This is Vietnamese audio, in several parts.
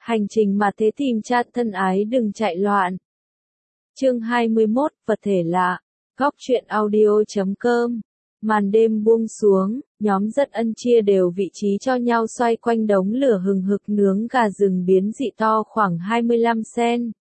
Hành trình mà thế tìm cha thân ái đừng chạy loạn. Chương 21, vật thể lạ. Góc truyện audio.com. Màn đêm buông xuống, nhóm Rất Ân chia đều vị trí cho nhau xoay quanh đống lửa hừng hực nướng gà rừng biến dị to khoảng 25 cm.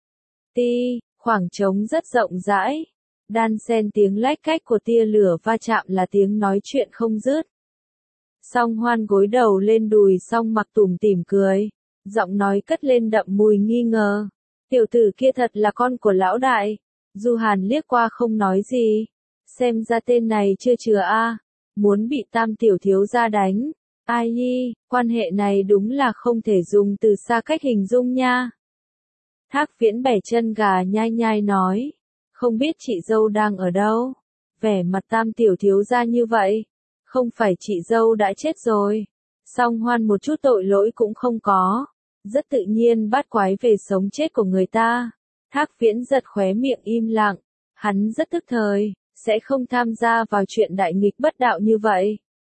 Khoảng trống rất rộng rãi. Đan xen tiếng lách cách của tia lửa va chạm là tiếng nói chuyện không dứt. Song Hoan gối đầu lên đùi Song Mặc tủm tỉm cười. Giọng nói cất lên đậm mùi nghi ngờ. Tiểu tử kia thật là con của lão đại. Du Hàn liếc qua không nói gì. Xem ra tên này chưa chừa a, muốn bị Tam tiểu thiếu gia đánh. Ai nhi, quan hệ này đúng là không thể dùng từ xa cách hình dung nha. Thác Viễn bẻ chân gà nhai nhai nói. Không biết chị dâu đang ở đâu. Vẻ mặt Tam tiểu thiếu gia như vậy. Không phải chị dâu đã chết rồi. Song Hoan một chút tội lỗi cũng không có. Rất tự nhiên bắt quái về sống chết của người ta. Thác Viễn giật khóe miệng im lặng. Hắn rất tức thời, sẽ không tham gia vào chuyện đại nghịch bất đạo như vậy.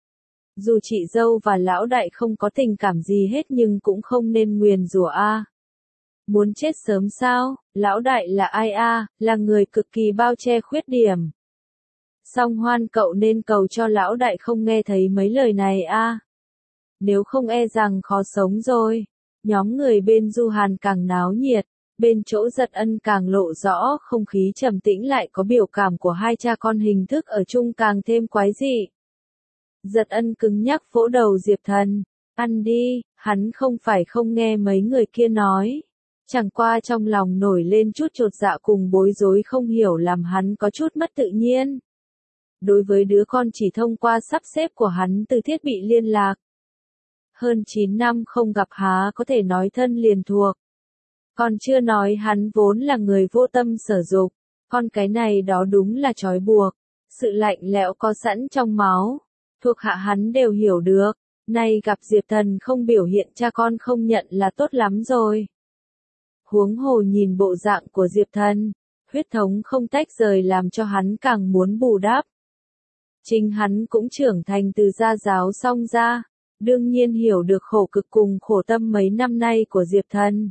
Dù chị dâu và lão đại không có tình cảm gì hết nhưng cũng không nên nguyền rủa a. Muốn chết sớm sao? Lão đại là ai a? Là người cực kỳ bao che khuyết điểm. Song Hoan cậu nên cầu cho lão đại không nghe thấy mấy lời này a. Nếu không e rằng khó sống rồi. Nhóm người bên Du Hàn càng náo nhiệt, bên chỗ Giật Ân càng lộ rõ không khí trầm tĩnh lại có biểu cảm của hai cha con hình thức ở chung càng thêm quái dị. Giật Ân cứng nhắc vỗ đầu Diệp Thần, ăn đi, hắn không phải không nghe mấy người kia nói. Chẳng qua trong lòng nổi lên chút chột dạ cùng bối rối không hiểu làm hắn có chút mất tự nhiên. Đối với đứa con chỉ thông qua sắp xếp của hắn từ thiết bị liên lạc. Hơn 9 năm không gặp há có thể nói thân liền thuộc. Còn chưa nói hắn vốn là người vô tâm sở dục, con cái này đó đúng là trói buộc. Sự lạnh lẽo có sẵn trong máu, thuộc hạ hắn đều hiểu được. Nay gặp Diệp Thần không biểu hiện cha con không nhận là tốt lắm rồi. Huống hồ nhìn bộ dạng của Diệp Thần, huyết thống không tách rời làm cho hắn càng muốn bù đắp. Chính hắn cũng trưởng thành từ gia giáo Song gia. Đương nhiên hiểu được khổ cực cùng khổ tâm mấy năm nay của Diệp Thần.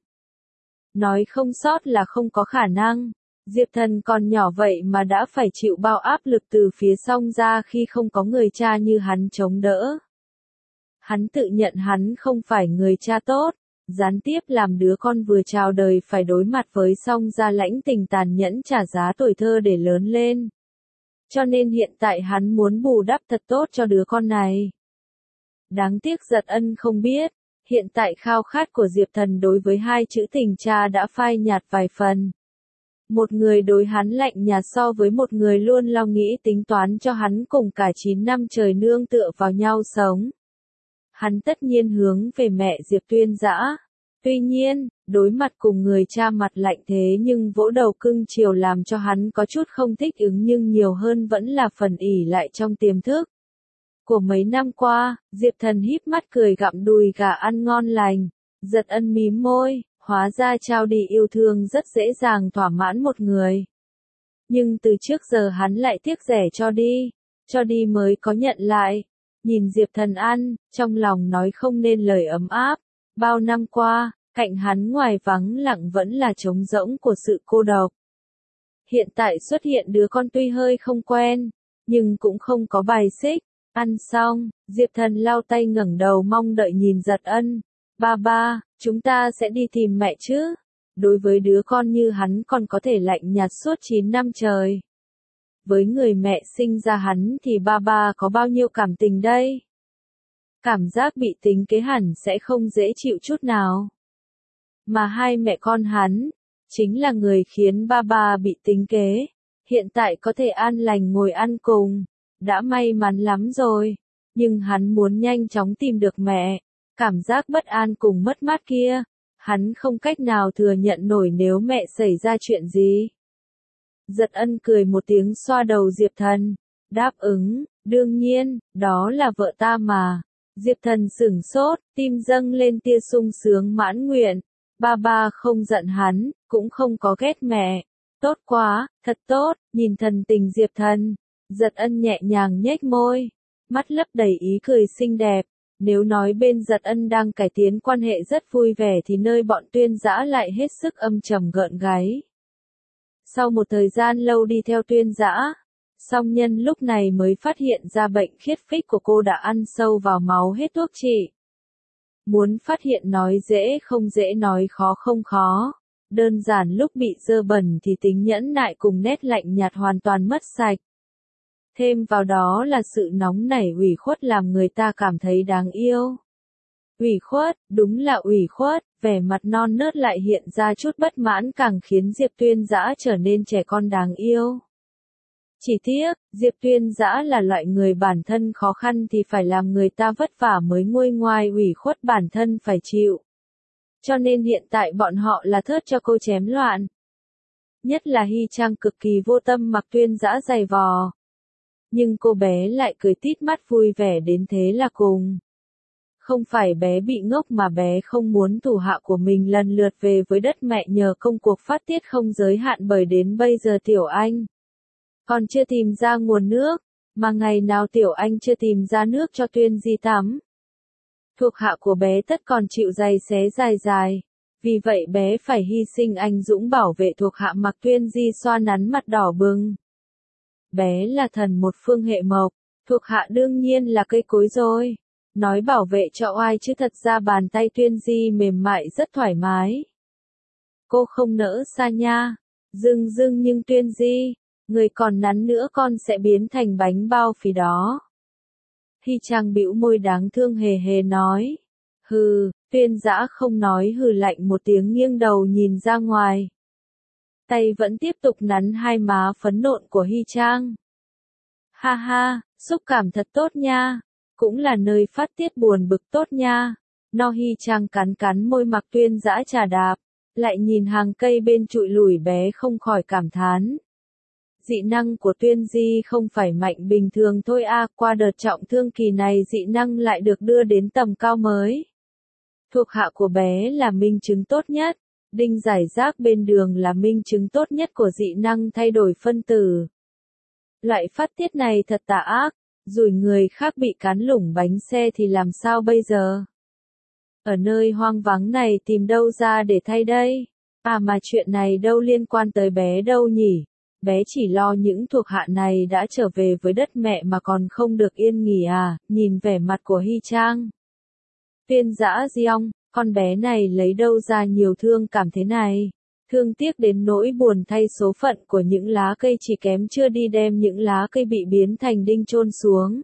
Nói không sót là không có khả năng. Diệp Thần còn nhỏ vậy mà đã phải chịu bao áp lực từ phía Song gia khi không có người cha như hắn chống đỡ. Hắn tự nhận hắn không phải người cha tốt, gián tiếp làm đứa con vừa chào đời phải đối mặt với Song gia lãnh tình tàn nhẫn trả giá tuổi thơ để lớn lên. Cho nên hiện tại hắn muốn bù đắp thật tốt cho đứa con này. Đáng tiếc Giật Ân không biết, hiện tại khao khát của Diệp Thần đối với hai chữ tình cha đã phai nhạt vài phần. Một người đối hắn lạnh nhạt so với một người luôn lo nghĩ tính toán cho hắn cùng cả 9 năm trời nương tựa vào nhau sống. Hắn tất nhiên hướng về mẹ Diệp Tuyên Dã. Tuy nhiên, đối mặt cùng người cha mặt lạnh thế nhưng vỗ đầu cưng chiều làm cho hắn có chút không thích ứng nhưng nhiều hơn vẫn là phần ỷ lại trong tiềm thức. Của mấy năm qua, Diệp Thần híp mắt cười gặm đùi gà ăn ngon lành. Giật Ân mím môi, hóa ra trao đi yêu thương rất dễ dàng thỏa mãn một người. Nhưng từ trước giờ hắn lại tiếc rẻ cho đi mới có nhận lại. Nhìn Diệp Thần ăn, trong lòng nói không nên lời ấm áp. Bao năm qua, cạnh hắn ngoài vắng lặng vẫn là trống rỗng của sự cô độc. Hiện tại xuất hiện đứa con tuy hơi không quen, nhưng cũng không có bài xích. Ăn xong, Diệp Thần lau tay ngẩng đầu mong đợi nhìn Giật Ân. Ba, chúng ta sẽ đi tìm mẹ chứ? Đối với đứa con như hắn còn có thể lạnh nhạt suốt 9 năm trời. Với người mẹ sinh ra hắn thì ba có bao nhiêu cảm tình đây? Cảm giác bị tính kế hẳn sẽ không dễ chịu chút nào. Mà hai mẹ con hắn, chính là người khiến ba bị tính kế. Hiện tại có thể an lành ngồi ăn cùng. Đã may mắn lắm rồi, nhưng hắn muốn nhanh chóng tìm được mẹ. Cảm giác bất an cùng mất mát kia, hắn không cách nào thừa nhận nổi nếu mẹ xảy ra chuyện gì. Giật Ân cười một tiếng xoa đầu Diệp Thần, đáp ứng, đương nhiên, đó là vợ ta mà. Diệp Thần sửng sốt, tim dâng lên tia sung sướng mãn nguyện. Ba không giận hắn, cũng không có ghét mẹ. Tốt quá, thật tốt, nhìn thần tình Diệp Thần. Giật Ân nhẹ nhàng nhếch môi, mắt lấp đầy ý cười xinh đẹp. Nếu nói bên Giật Ân đang cải tiến quan hệ rất vui vẻ thì nơi bọn Tuyên Dã lại hết sức âm trầm gợn gáy. Sau một thời gian lâu đi theo Tuyên Dã, Song Nhân lúc này mới phát hiện ra bệnh khiết phích của cô đã ăn sâu vào máu hết thuốc trị. Muốn phát hiện nói dễ không dễ nói khó không khó. Đơn giản lúc bị dơ bẩn thì tính nhẫn nại cùng nét lạnh nhạt hoàn toàn mất sạch. Thêm vào đó là sự nóng nảy ủy khuất làm người ta cảm thấy đáng yêu. Ủy khuất, đúng là ủy khuất, vẻ mặt non nớt lại hiện ra chút bất mãn càng khiến Diệp Tuyên Dã trở nên trẻ con đáng yêu. Chỉ tiếc, Diệp Tuyên Dã là loại người bản thân khó khăn thì phải làm người ta vất vả mới nguôi ngoai ủy khuất bản thân phải chịu. Cho nên hiện tại bọn họ là thớt cho cô chém loạn. Nhất là Hy Trang cực kỳ vô tâm mặc Tuyên Dã giày vò. Nhưng cô bé lại cười tít mắt vui vẻ đến thế là cùng. Không phải bé bị ngốc mà bé không muốn thủ hạ của mình lần lượt về với đất mẹ nhờ công cuộc phát tiết không giới hạn bởi đến bây giờ Tiểu Anh còn chưa tìm ra nguồn nước, mà ngày nào Tiểu Anh chưa tìm ra nước cho Tuyên Di tắm. Thuộc hạ của bé tất còn chịu giày xé dài dài, vì vậy bé phải hy sinh anh dũng bảo vệ thuộc hạ mặc Tuyên Di xoa nắn mặt đỏ bừng. Bé là thần một phương hệ mộc, thuộc hạ đương nhiên là cây cối rồi. Nói bảo vệ cho oai chứ thật ra bàn tay Tuyên Di mềm mại rất thoải mái. Cô không nỡ xa nha. Dưng nhưng Tuyên Di, người còn nắn nữa con sẽ biến thành bánh bao phì đó. Hy Trang bĩu môi đáng thương hề hề nói. Hừ, Tuyên Dã không nói hừ lạnh một tiếng nghiêng đầu nhìn ra ngoài. Tay vẫn tiếp tục nắn hai má phấn nộn của Hy Trang. Ha ha, xúc cảm thật tốt nha. Cũng là nơi phát tiết buồn bực tốt nha. No Hy Trang cắn môi mặc Tuyên Dã trà đạp, lại nhìn hàng cây bên trụi lủi bé không khỏi cảm thán. Dị năng của Tuyên Di không phải mạnh bình thường thôi à, qua đợt trọng thương kỳ này dị năng lại được đưa đến tầm cao mới. Thuộc hạ của bé là minh chứng tốt nhất, đinh giải rác bên đường là minh chứng tốt nhất của dị năng thay đổi phân tử. Loại phát tiết này thật tà ác, rủi người khác bị cán lủng bánh xe thì làm sao bây giờ? Ở nơi hoang vắng này tìm đâu ra để thay đây? À mà chuyện này đâu liên quan tới bé đâu nhỉ? Bé chỉ lo những thuộc hạ này đã trở về với đất mẹ mà còn không được yên nghỉ à, nhìn vẻ mặt của Hy Trang. Tuyên Dã Diong, con bé này lấy đâu ra nhiều thương cảm thế này? Thương tiếc đến nỗi buồn thay số phận của những lá cây chỉ kém chưa đi đem những lá cây bị biến thành đinh chôn xuống.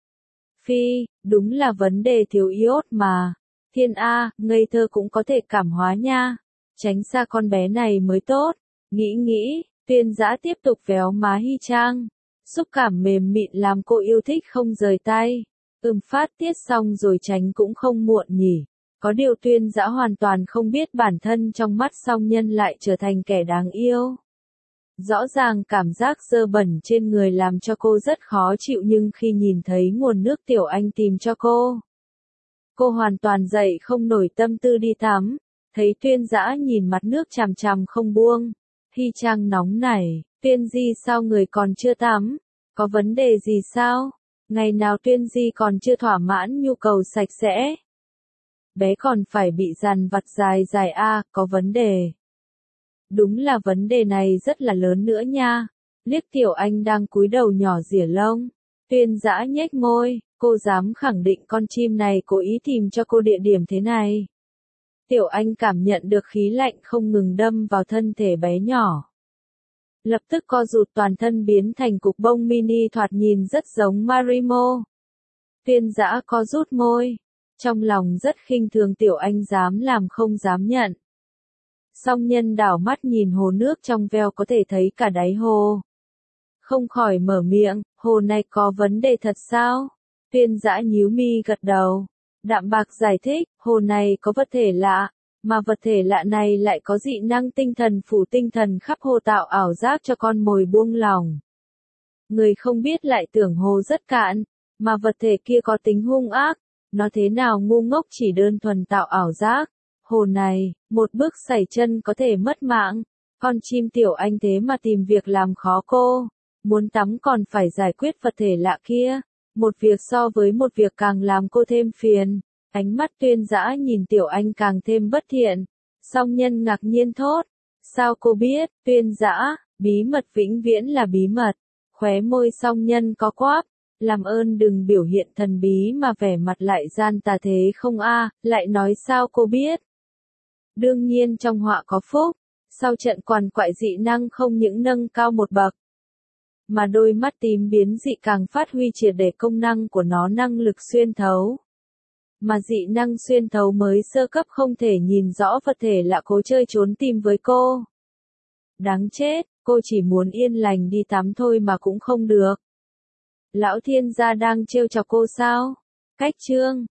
Phi, đúng là vấn đề thiếu iốt mà. Thiên A, ngây thơ cũng có thể cảm hóa nha. Tránh xa con bé này mới tốt. Nghĩ, Tuyên Dã tiếp tục véo má Hy Trang. Xúc cảm mềm mịn làm cô yêu thích không rời tay. Phát tiết xong rồi tránh cũng không muộn nhỉ. Có điều Tuyên Dã hoàn toàn không biết bản thân trong mắt Song Nhân lại trở thành kẻ đáng yêu. Rõ ràng cảm giác dơ bẩn trên người làm cho cô rất khó chịu nhưng khi nhìn thấy nguồn nước Tiểu Anh tìm cho cô hoàn toàn dậy không nổi tâm tư đi tắm. Thấy Tuyên Dã nhìn mặt nước chằm chằm không buông. Hy Trang nóng nảy, Tuyên Di sao người còn chưa tắm? Có vấn đề gì sao? Ngày nào Tuyên Di còn chưa thỏa mãn nhu cầu sạch sẽ? Bé còn phải bị dằn vặt dài a, có vấn đề. Đúng là vấn đề này rất là lớn nữa nha. Liếc Tiểu Anh đang cúi đầu nhỏ rỉa lông. Tuyên Dã nhếch môi, cô dám khẳng định con chim này cố ý tìm cho cô địa điểm thế này. Tiểu Anh cảm nhận được khí lạnh không ngừng đâm vào thân thể bé nhỏ. Lập tức co rụt toàn thân biến thành cục bông mini thoạt nhìn rất giống Marimo. Tuyên Dã co rút môi. Trong lòng rất khinh thường Tiểu Anh dám làm không dám nhận. Song Nhân đảo mắt nhìn hồ nước trong veo có thể thấy cả đáy hồ. Không khỏi mở miệng, hồ này có vấn đề thật sao? Tuyên Dã nhíu mi gật đầu. Đạm Bạc giải thích, hồ này có vật thể lạ, mà vật thể lạ này lại có dị năng tinh thần phủ tinh thần khắp hồ tạo ảo giác cho con mồi buông lòng. Người không biết lại tưởng hồ rất cạn, mà vật thể kia có tính hung ác. Nó thế nào ngu ngốc chỉ đơn thuần tạo ảo giác. Hồ này, một bước sẩy chân có thể mất mạng. Con chim Tiểu Anh thế mà tìm việc làm khó cô. Muốn tắm còn phải giải quyết vật thể lạ kia. Một việc so với một việc càng làm cô thêm phiền. Ánh mắt Tuyên Dã nhìn Tiểu Anh càng thêm bất thiện. Song Nhân ngạc nhiên thốt. Sao cô biết? Tuyên Dã, bí mật vĩnh viễn là bí mật. Khóe môi Song Nhân có quắp. Làm ơn đừng biểu hiện thần bí mà vẻ mặt lại gian tà thế không a, lại nói sao cô biết? Đương nhiên trong họa có phúc. Sau trận quằn quại dị năng không những nâng cao một bậc, mà đôi mắt tím biến dị càng phát huy triệt để công năng của nó, năng lực xuyên thấu. Mà dị năng xuyên thấu mới sơ cấp không thể nhìn rõ vật thể lạ cố chơi trốn tìm với cô. Đáng chết, cô chỉ muốn yên lành đi tắm thôi mà cũng không được. Lão thiên gia đang trêu chọc cô sao? Cách chương